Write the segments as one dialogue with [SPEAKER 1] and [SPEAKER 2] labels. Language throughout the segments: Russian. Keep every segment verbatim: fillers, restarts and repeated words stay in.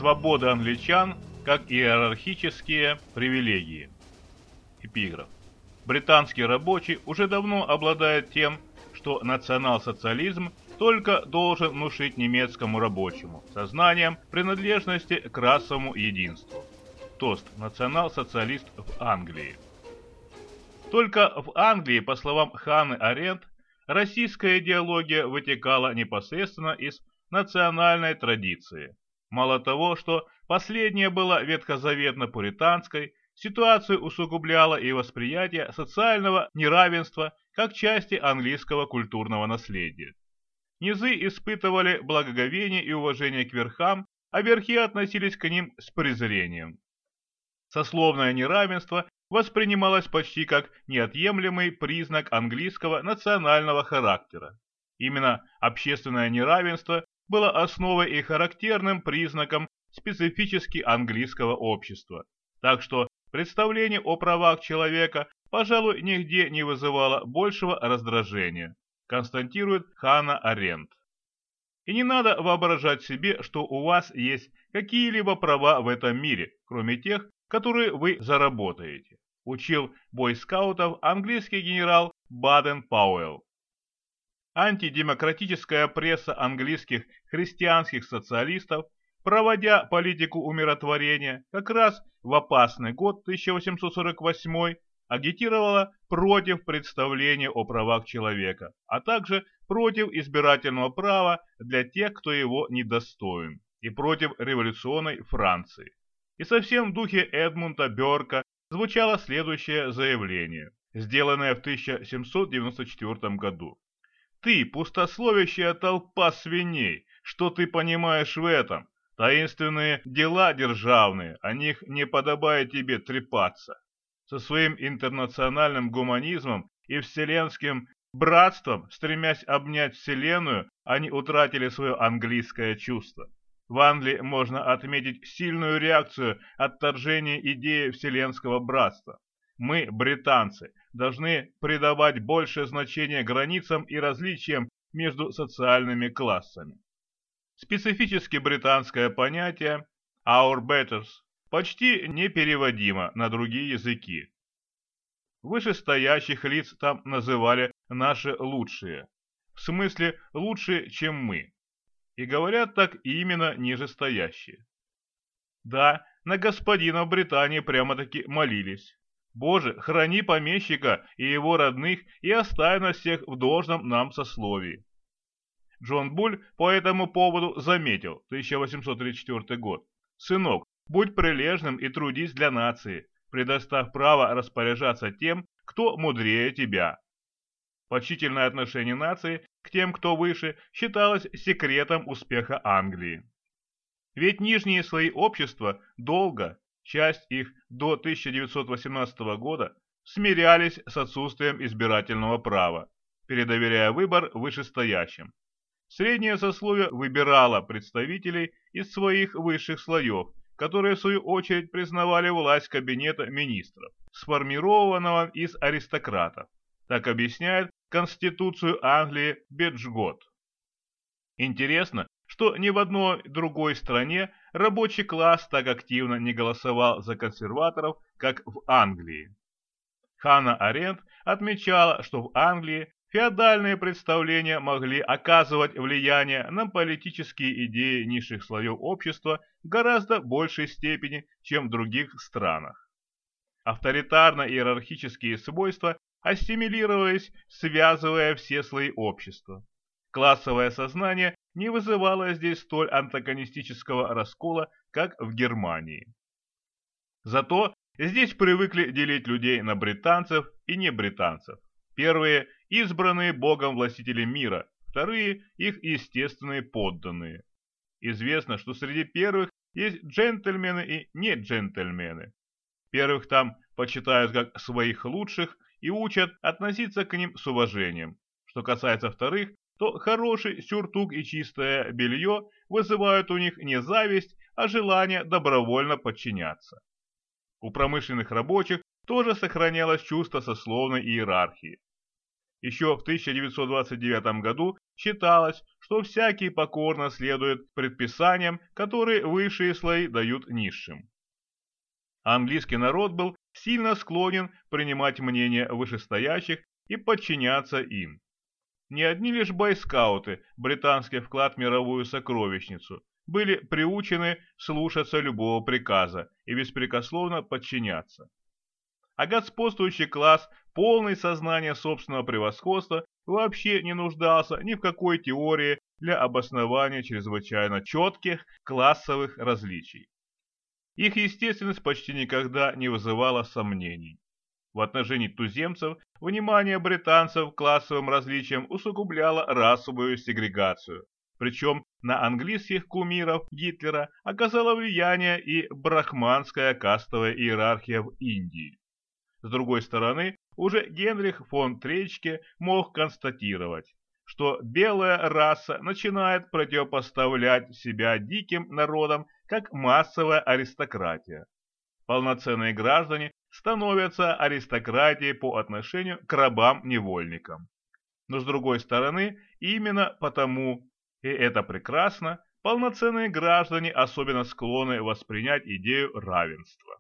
[SPEAKER 1] Свобода англичан как иерархические привилегии. Эпиграф. Британский рабочий уже давно обладает тем, что национал-социализм только должен внушить немецкому рабочему сознанием принадлежности к расовому единству. Тост. Национал-социалист в Англии. Только в Англии, по словам Ханны Аренд, российская идеология вытекала непосредственно из национальной традиции. Мало того, что последняя была ветхозаветно-пуританской, ситуацию усугубляло и восприятие социального неравенства как части английского культурного наследия. Низы испытывали благоговение и уважение к верхам, а верхи относились к ним с презрением. Сословное неравенство воспринималось почти как неотъемлемый признак английского национального характера. Именно общественное неравенство было основой и характерным признаком специфически английского общества, так что представление о правах человека, пожалуй, нигде не вызывало большего раздражения, констатирует Ханна Аренд. И не надо воображать себе, что у вас есть какие-либо права в этом мире, кроме тех, которые вы заработаете, учил бойскаутов английский генерал Баден-Пауэлл. Антидемократическая пресса английских христианских социалистов, проводя политику умиротворения, как раз в опасный год тысяча восемьсот сорок восьмой агитировала против представления о правах человека, а также против избирательного права для тех, кто его недостоин, и против революционной Франции. И совсем в духе Эдмунда Бёрка звучало следующее заявление, сделанное в тысяча семьсот девяносто четвёртом году. «Ты, пустословящая толпа свиней, что ты понимаешь в этом? Таинственные дела державные, о них не подобает тебе трепаться. Со своим интернациональным гуманизмом и вселенским братством, стремясь обнять вселенную, они утратили свое английское чувство. В Англии можно отметить сильную реакцию отторжения идеи вселенского братства. Мы, британцы, должны придавать большее значение границам и различиям между социальными классами». Специфически британское понятие «our betters» почти непереводимо на другие языки. Вышестоящих лиц там называли «наши лучшие», в смысле «лучше, чем мы». И говорят так именно нижестоящие. Да, на господина в Британии прямо-таки молились. «Боже, храни помещика и его родных и оставь нас всех в должном нам сословии». Джон Буль по этому поводу заметил, тысяча восемьсот тридцать четвёртый год, «Сынок, будь прилежным и трудись для нации, предоставь право распоряжаться тем, кто мудрее тебя». Почтительное отношение нации к тем, кто выше, считалось секретом успеха Англии. Ведь нижние слои общества долго, часть их до тысяча девятьсот восемнадцатого года, смирялись с отсутствием избирательного права, передоверяя выбор вышестоящим. Среднее сословие выбирало представителей из своих высших слоев, которые в свою очередь признавали власть кабинета министров, сформированного из аристократов. Так объясняет Конституцию Англии Беджгот. Интересно, что ни в одной другой стране рабочий класс так активно не голосовал за консерваторов, как в Англии. Ханна Аренд отмечала, что в Англии феодальные представления могли оказывать влияние на политические идеи низших слоев общества в гораздо большей степени, чем в других странах. Авторитарно-иерархические свойства ассимилировались, связывая все слои общества. Классовое сознание не вызывало здесь столь антагонистического раскола, как в Германии. Зато здесь привыкли делить людей на британцев и небританцев. Первые – избранные Богом властители мира, вторые – их естественные подданные. Известно, что среди первых есть джентльмены и не джентльмены. Первых там почитают как своих лучших и учат относиться к ним с уважением. Что касается вторых, то хороший сюртук и чистое белье вызывают у них не зависть, а желание добровольно подчиняться. У промышленных рабочих тоже сохранялось чувство сословной иерархии. Еще в тысяча девятьсот двадцать девятом году считалось, что всякий покорно следует предписаниям, которые высшие слои дают низшим. Английский народ был сильно склонен принимать мнения вышестоящих и подчиняться им. Не одни лишь бойскауты, британский вклад в мировую сокровищницу, были приучены слушаться любого приказа и беспрекословно подчиняться. А господствующий класс, полный сознания собственного превосходства, вообще не нуждался ни в какой теории для обоснования чрезвычайно четких классовых различий. Их естественность почти никогда не вызывала сомнений. В отношении туземцев внимание британцев к классовым различиям усугубляло расовую сегрегацию. Причем на английских кумиров Гитлера оказало влияние и брахманская кастовая иерархия в Индии. С другой стороны, уже Генрих фон Тречке мог констатировать, что белая раса начинает противопоставлять себя диким народам как массовая аристократия. Полноценные граждане становятся аристократией по отношению к рабам-невольникам. Но с другой стороны, именно потому, и это прекрасно, полноценные граждане особенно склонны воспринять идею равенства.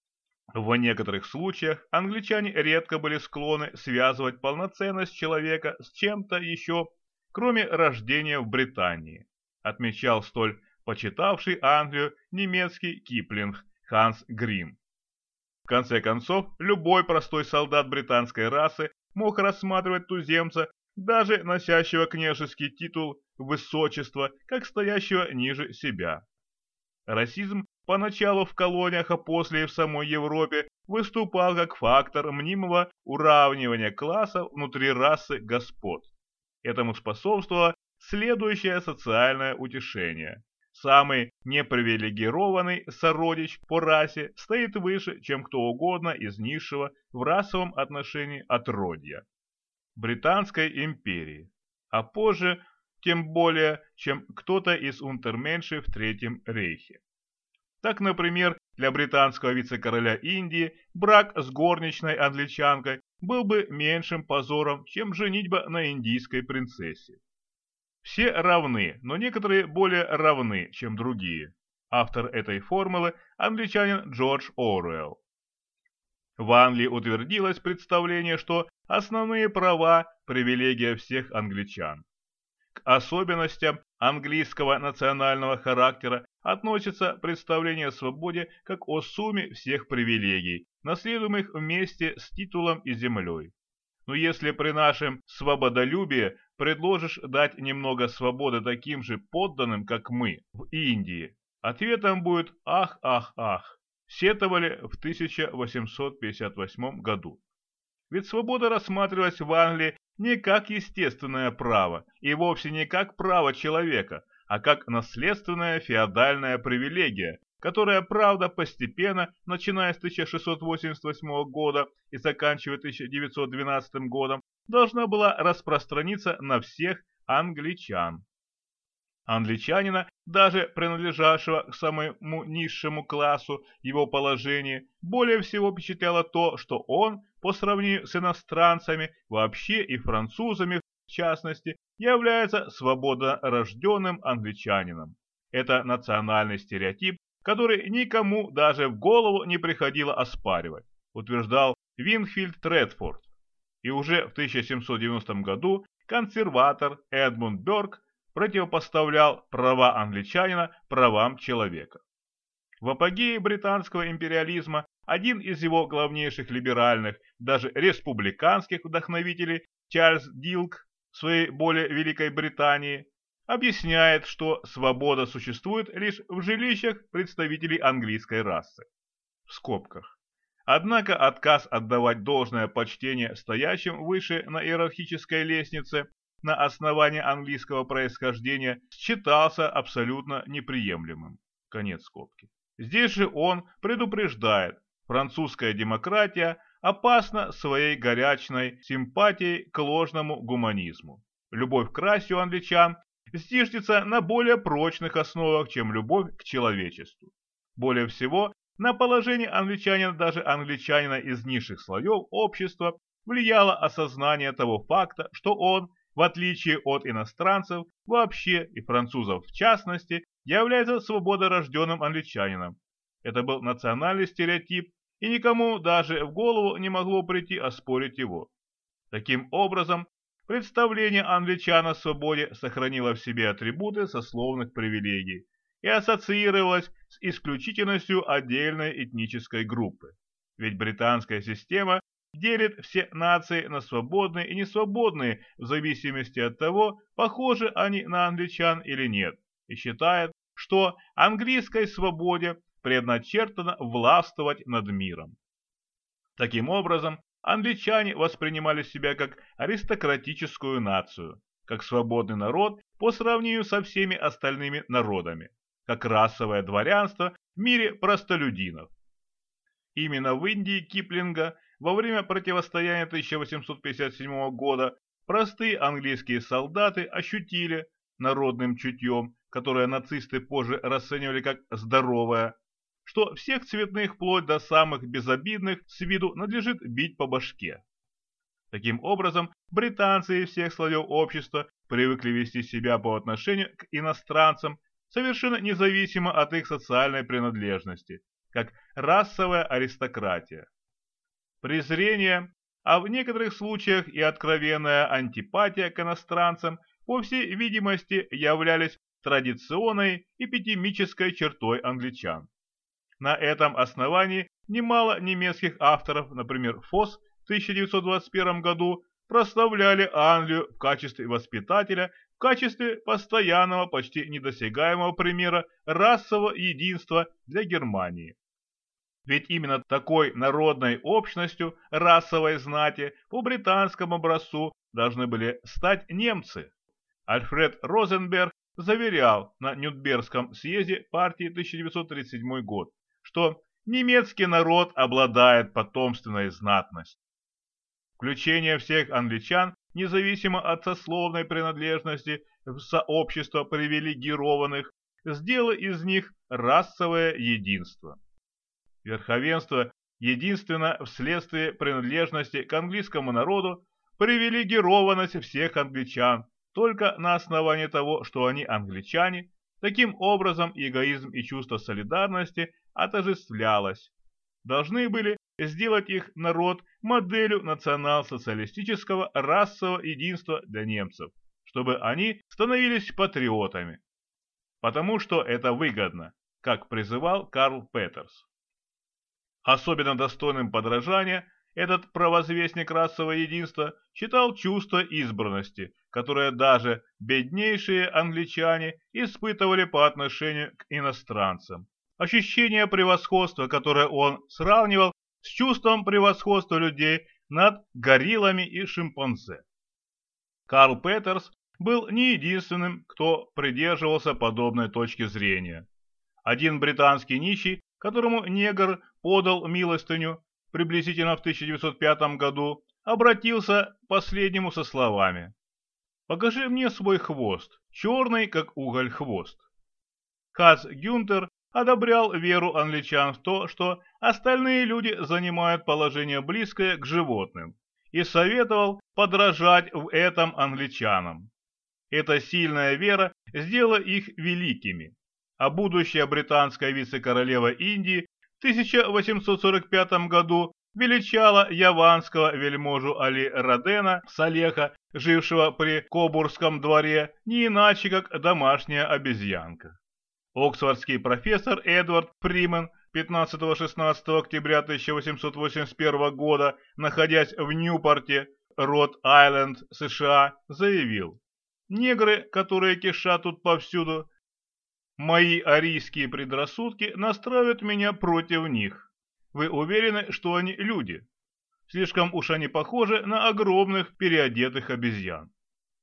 [SPEAKER 1] В некоторых случаях англичане редко были склонны связывать полноценность человека с чем-то еще, кроме рождения в Британии, отмечал столь почитавший Англию немецкий Киплинг Ханс Грим. В конце концов, любой простой солдат британской расы мог рассматривать туземца, даже носящего княжеский титул высочества, как стоящего ниже себя. Расизм поначалу в колониях, а после и в самой Европе выступал как фактор мнимого уравнивания классов внутри расы господ. Этому способствовало следующее социальное утешение. Самый непривилегированный сородич по расе стоит выше, чем кто угодно из низшего в расовом отношении отродья Британской империи, а позже тем более, чем кто-то из унтерменшей в Третьем рейхе. Так, например, для британского вице-короля Индии брак с горничной англичанкой был бы меньшим позором, чем женитьба на индийской принцессе. Все равны, но некоторые более равны, чем другие. Автор этой формулы – англичанин Джордж Оруэлл. В Англии утвердилось представление, что основные права – привилегия всех англичан. К особенностям английского национального характера относится представление о свободе как о сумме всех привилегий, наследуемых вместе с титулом и землей. Но если при нашем свободолюбии предложишь дать немного свободы таким же подданным, как мы, в Индии, ответом будет «ах, ах, ах», сетовали в тысяча восемьсот пятьдесят восьмом году. Ведь свобода рассматривалась в Англии не как естественное право и вовсе не как право человека, а как наследственная феодальная привилегия, которая, правда, постепенно, начиная с тысяча шестьсот восемьдесят восьмого года и заканчивая тысяча девятьсот двенадцатым годом, должна была распространиться на всех англичан. Англичанина, даже принадлежавшего к самому низшему классу его положения, более всего впечатляло то, что он, по сравнению с иностранцами, вообще и французами в частности, является свободорожденным англичанином. Это национальный стереотип, который никому даже в голову не приходило оспаривать, утверждал Винфилд Тредфорд. И уже в тысяча семьсот девяностом году консерватор Эдмунд Бёрк противопоставлял права англичанина правам человека. В апогее британского империализма один из его главнейших либеральных, даже республиканских вдохновителей, Чарльз Дилк, в своей более Великой Британии, объясняет, что свобода существует лишь в жилищах представителей английской расы. В скобках. Однако отказ отдавать должное почтение стоящим выше на иерархической лестнице на основании английского происхождения считался абсолютно неприемлемым. Конец скобки. Здесь же он предупреждает, французская демократия опасна своей горячной симпатией к ложному гуманизму. Любовь к расе у англичан зиждется на более прочных основах, чем любовь к человечеству. Более всего, на положении англичанина, даже англичанина из низших слоев общества, влияло осознание того факта, что он, в отличие от иностранцев вообще и французов в частности, является свободорожденным англичанином. Это был национальный стереотип, и никому даже в голову не могло прийти оспорить его. Таким образом, представление англичан о свободе сохранило в себе атрибуты сословных привилегий и ассоциировалось с исключительностью отдельной этнической группы. Ведь британская система делит все нации на свободные и несвободные в зависимости от того, похожи они на англичан или нет, и считает, что английской свободе предначертано властвовать над миром. Таким образом, англичане воспринимали себя как аристократическую нацию, как свободный народ по сравнению со всеми остальными народами, как расовое дворянство в мире простолюдинов. Именно в Индии Киплинга во время противостояния тысяча восемьсот пятьдесят седьмого года простые английские солдаты ощутили народным чутьем, которое нацисты позже расценивали как здоровое, что всех цветных вплоть до самых безобидных с виду надлежит бить по башке. Таким образом, британцы из всех слоев общества привыкли вести себя по отношению к иностранцам совершенно независимо от их социальной принадлежности, как расовая аристократия. Презрение, а в некоторых случаях и откровенная антипатия к иностранцам, по всей видимости, являлись традиционной эпидемической чертой англичан. На этом основании немало немецких авторов, например, Фосс в тысяча девятьсот двадцать первом году, прославляли Англию в качестве воспитателя, в качестве постоянного, почти недосягаемого примера расового единства для Германии. Ведь именно такой народной общностью расовой знати по британскому образцу должны были стать немцы. Альфред Розенберг заверял на Нюрнбергском съезде партии тысяча девятьсот тридцать седьмой год, что немецкий народ обладает потомственной знатностью. Включение всех англичан, независимо от сословной принадлежности, в сообщество привилегированных, сделало из них расовое единство. Верховенство единственно вследствие принадлежности к английскому народу, привилегированность всех англичан только на основании того, что они англичане. Таким образом, эгоизм и чувство солидарности отождествлялось. Должны были сделать их народ моделью национал-социалистического расового единства для немцев, чтобы они становились патриотами. Потому что это выгодно, как призывал Карл Петерс. Особенно достойным подражания этот провозвестник расового единства считал чувство избранности, которое даже беднейшие англичане испытывали по отношению к иностранцам. Ощущение превосходства, которое он сравнивал с чувством превосходства людей над гориллами и шимпанзе. Карл Петерс был не единственным, кто придерживался подобной точки зрения. Один британский нищий, которому негр подал милостыню приблизительно в тысяча девятьсот пятом году, обратился к последнему со словами: «Покажи мне свой хвост, черный, как уголь, хвост». Хац Гюнтер одобрял веру англичан в то, что остальные люди занимают положение близкое к животным, и советовал подражать в этом англичанам. Эта сильная вера сделала их великими, а будущая британская вице-королева Индии в тысяча восемьсот сорок пятом году величала яванского вельможу Али Родена Салеха, жившего при Кобургском дворе, не иначе как домашняя обезьянка. Оксфордский профессор Эдвард Фримен пятнадцатого-шестнадцатого октября тысяча восемьсот восемьдесят первого года, находясь в Ньюпорте, Род-Айленд, США, заявил: «Негры, которые кишат тут повсюду, мои арийские предрассудки настраивают меня против них. Вы уверены, что они люди? Слишком уж они похожи на огромных переодетых обезьян».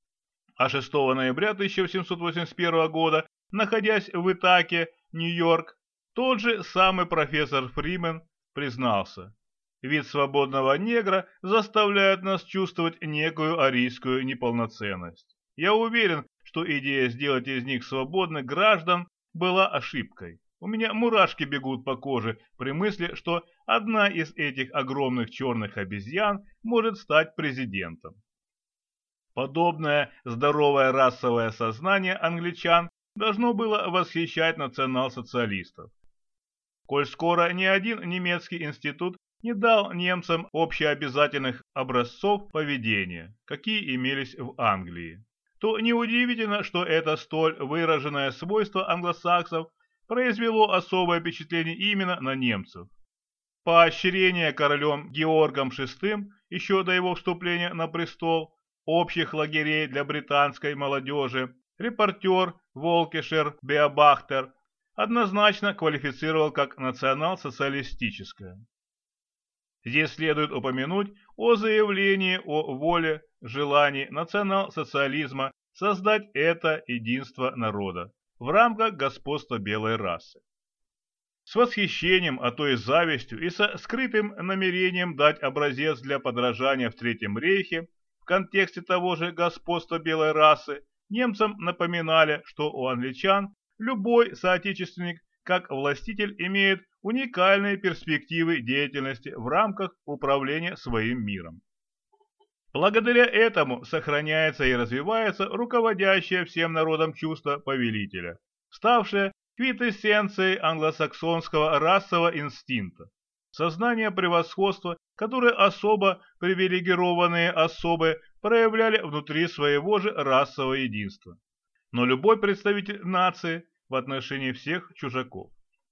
[SPEAKER 1] А шестого ноября тысяча восемьсот восемьдесят первого года, находясь в Итаке, Нью-Йорк, тот же самый профессор Фримен признался: «Вид свободного негра заставляет нас чувствовать некую арийскую неполноценность. Я уверен, что идея сделать из них свободных граждан была ошибкой. У меня мурашки бегут по коже при мысли, что одна из этих огромных черных обезьян может стать президентом. Подобное здоровое расовое сознание англичан должно было восхищать национал-социалистов. Коль скоро ни один немецкий институт не дал немцам общеобязательных образцов поведения, какие имелись в Англии, то неудивительно, что это столь выраженное свойство англосаксов произвело особое впечатление именно на немцев. Поощрение королем Георгом шестым еще до его вступления на престол общих лагерей для британской молодежи репортер Волкишер Беобахтер однозначно квалифицировал как национал-социалистическое. Здесь следует упомянуть о заявлении о воле, желании национал-социализма создать это единство народа в рамках господства белой расы. С восхищением, а то и завистью, и со скрытым намерением дать образец для подражания в Третьем рейхе, в контексте того же господства белой расы, немцам напоминали, что у англичан любой соотечественник, как властитель, имеет уникальные перспективы деятельности в рамках управления своим миром. Благодаря этому сохраняется и развивается руководящее всем народом чувство повелителя, ставшее квинтэссенцией англосаксонского расового инстинкта, сознание превосходства, которое особо привилегированные особы проявляли внутри своего же расового единства, но любой представитель нации в отношении всех чужаков.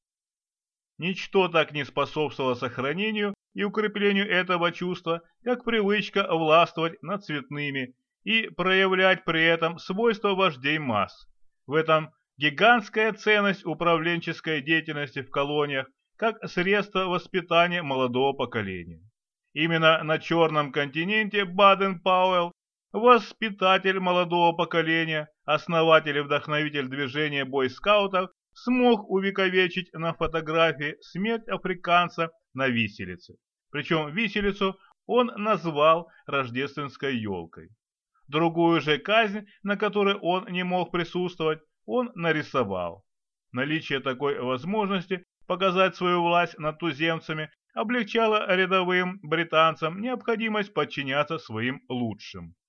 [SPEAKER 1] Ничто так не способствовало сохранению и укреплению этого чувства, как привычка властвовать над цветными и проявлять при этом свойства вождей масс. В этом гигантская ценность управленческой деятельности в колониях как средство воспитания молодого поколения. Именно на Черном континенте Баден-Пауэлл, воспитатель молодого поколения, основатель и вдохновитель движения бойскаутов, смог увековечить на фотографии смерть африканца на виселице. Причем виселицу он назвал рождественской елкой. Другую же казнь, на которой он не мог присутствовать, он нарисовал. Наличие такой возможности показать свою власть над туземцами облегчало рядовым британцам необходимость подчиняться своим лучшим.